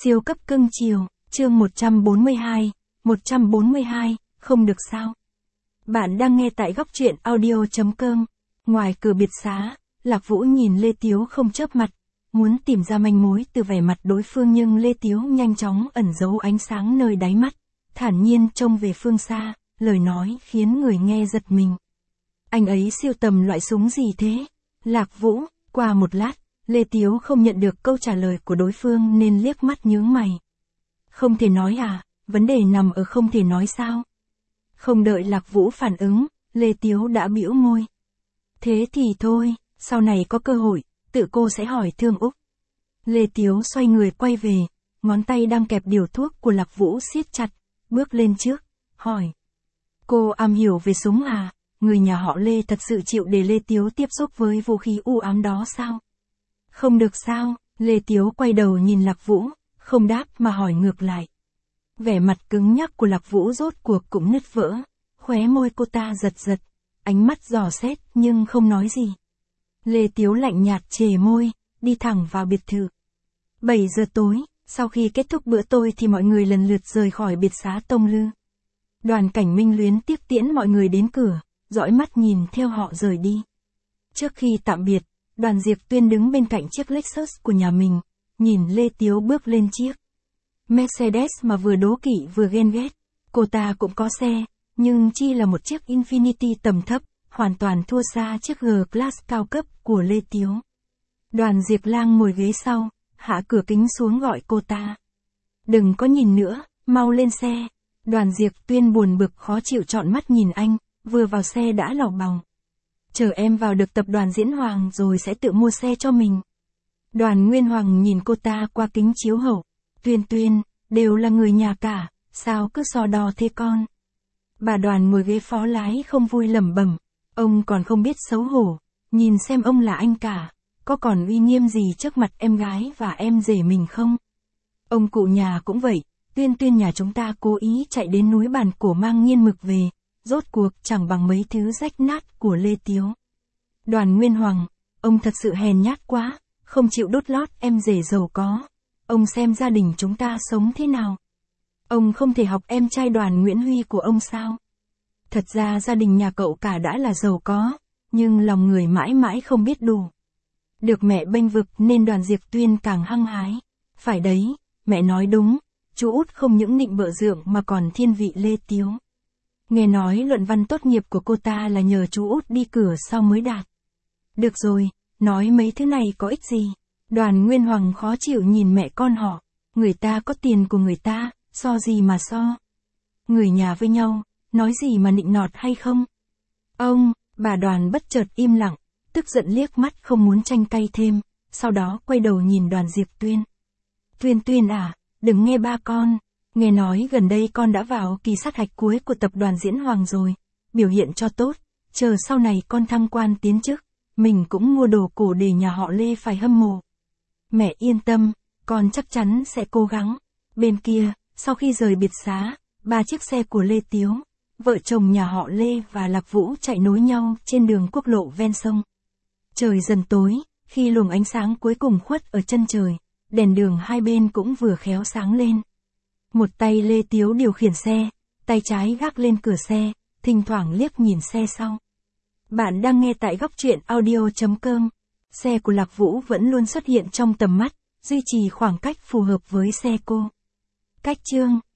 Siêu cấp cưng chiều, chương 142, không được sao. Bạn đang nghe tại góc truyện audio.com. Ngoài cửa biệt xá, Lạc Vũ nhìn Lê Tiếu không chớp mặt, muốn tìm ra manh mối từ vẻ mặt đối phương nhưng Lê Tiếu nhanh chóng ẩn giấu ánh sáng nơi đáy mắt, thản nhiên trông về phương xa, lời nói khiến người nghe giật mình. Anh ấy siêu tầm loại súng gì thế? Lạc Vũ, qua một lát, Lê Tiếu không nhận được câu trả lời của đối phương nên liếc mắt nhướng mày. Không thể nói à, vấn đề nằm ở không thể nói sao? Không đợi Lạc Vũ phản ứng, Lê Tiếu đã bĩu môi. Thế thì thôi, sau này có cơ hội, tự cô sẽ hỏi Thương Úc. Lê Tiếu xoay người quay về, ngón tay đang kẹp điều thuốc của Lạc Vũ siết chặt, bước lên trước, hỏi. Cô am hiểu về súng à? Người nhà họ Lê thật sự chịu để Lê Tiếu tiếp xúc với vũ khí u ám đó sao? Không được sao? Lê Tiếu quay đầu nhìn Lạc Vũ, không đáp mà hỏi ngược lại. Vẻ mặt cứng nhắc của Lạc Vũ rốt cuộc cũng nứt vỡ, khóe môi cô ta giật giật, ánh mắt dò xét nhưng không nói gì. Lê Tiếu lạnh nhạt chề môi, đi thẳng vào biệt thự. 7 giờ tối, sau khi kết thúc bữa tối thì mọi người lần lượt rời khỏi biệt xá Tông Lư. Đoàn Cảnh Minh luyến tiếc tiễn mọi người đến cửa, dõi mắt nhìn theo họ rời đi. Trước khi tạm biệt, Đoàn Diệp Tuyên đứng bên cạnh chiếc Lexus của nhà mình, nhìn Lê Tiếu bước lên chiếc Mercedes mà vừa đố kỵ vừa ghen ghét. Cô ta cũng có xe, nhưng chi là một chiếc Infiniti tầm thấp, hoàn toàn thua xa chiếc G-Class cao cấp của Lê Tiếu. Đoàn Diệp Lang ngồi ghế sau, hạ cửa kính xuống gọi cô ta. Đừng có nhìn nữa, mau lên xe. Đoàn Diệp Tuyên buồn bực khó chịu trọn mắt nhìn anh, vừa vào xe đã lảo bòng. Chờ em vào được tập đoàn Diễn Hoàng rồi sẽ tự mua xe cho mình. Đoàn Nguyên Hoàng nhìn cô ta qua kính chiếu hậu. Tuyên, đều là người nhà cả, sao cứ so đo thế con? Bà Đoàn ngồi ghế phó lái không vui lẩm bẩm, ông còn không biết xấu hổ, nhìn xem ông là anh cả, có còn uy nghiêm gì trước mặt em gái và em rể mình không? Ông cụ nhà cũng vậy, Tuyên nhà chúng ta cố ý chạy đến núi Bản Cổ mang nghiên mực về, rốt cuộc chẳng bằng mấy thứ rách nát của Lê Tiếu. Đoàn Nguyên Hoàng, ông thật sự hèn nhát quá, không chịu đốt lót em rể giàu có. Ông xem gia đình chúng ta sống thế nào? Ông không thể học em trai Đoàn Nguyễn Huy của ông sao? Thật ra gia đình nhà cậu cả đã là giàu có, nhưng lòng người mãi mãi không biết đủ. Được mẹ bênh vực nên Đoàn Diệp Tuyên càng hăng hái. Phải đấy, mẹ nói đúng, chú út không những nịnh bợ dượng mà còn thiên vị Lê Tiếu. Nghe nói luận văn tốt nghiệp của cô ta là nhờ chú út đi cửa sau mới đạt. Được rồi, nói mấy thứ này có ích gì? Đoàn Nguyên Hoàng khó chịu nhìn mẹ con họ, người ta có tiền của người ta, so gì mà so. Người nhà với nhau, nói gì mà nịnh nọt hay không? Ông, bà Đoàn bất chợt im lặng, tức giận liếc mắt không muốn tranh cãi thêm, sau đó quay đầu nhìn Đoàn Diệp Tuyên. Tuyên à, đừng nghe ba con, nghe nói gần đây con đã vào kỳ sát hạch cuối của tập đoàn Diễn Hoàng rồi, biểu hiện cho tốt, chờ sau này con thăng quan tiến chức, mình cũng mua đồ cổ để nhà họ Lê phải hâm mộ. Mẹ yên tâm, con chắc chắn sẽ cố gắng. Bên kia, sau khi rời biệt xá, 3 chiếc xe của Lê Tiếu, vợ chồng nhà họ Lê và Lạc Vũ chạy nối nhau trên đường quốc lộ ven sông. Trời dần tối, khi luồng ánh sáng cuối cùng khuất ở chân trời, đèn đường hai bên cũng vừa khéo sáng lên. Một tay Lê Tiếu điều khiển xe, tay trái gác lên cửa xe, thỉnh thoảng liếc nhìn xe sau. Bạn đang nghe tại góc truyện audio.com. Xe của Lạc Vũ vẫn luôn xuất hiện trong tầm mắt, duy trì khoảng cách phù hợp với xe cô. Cách chương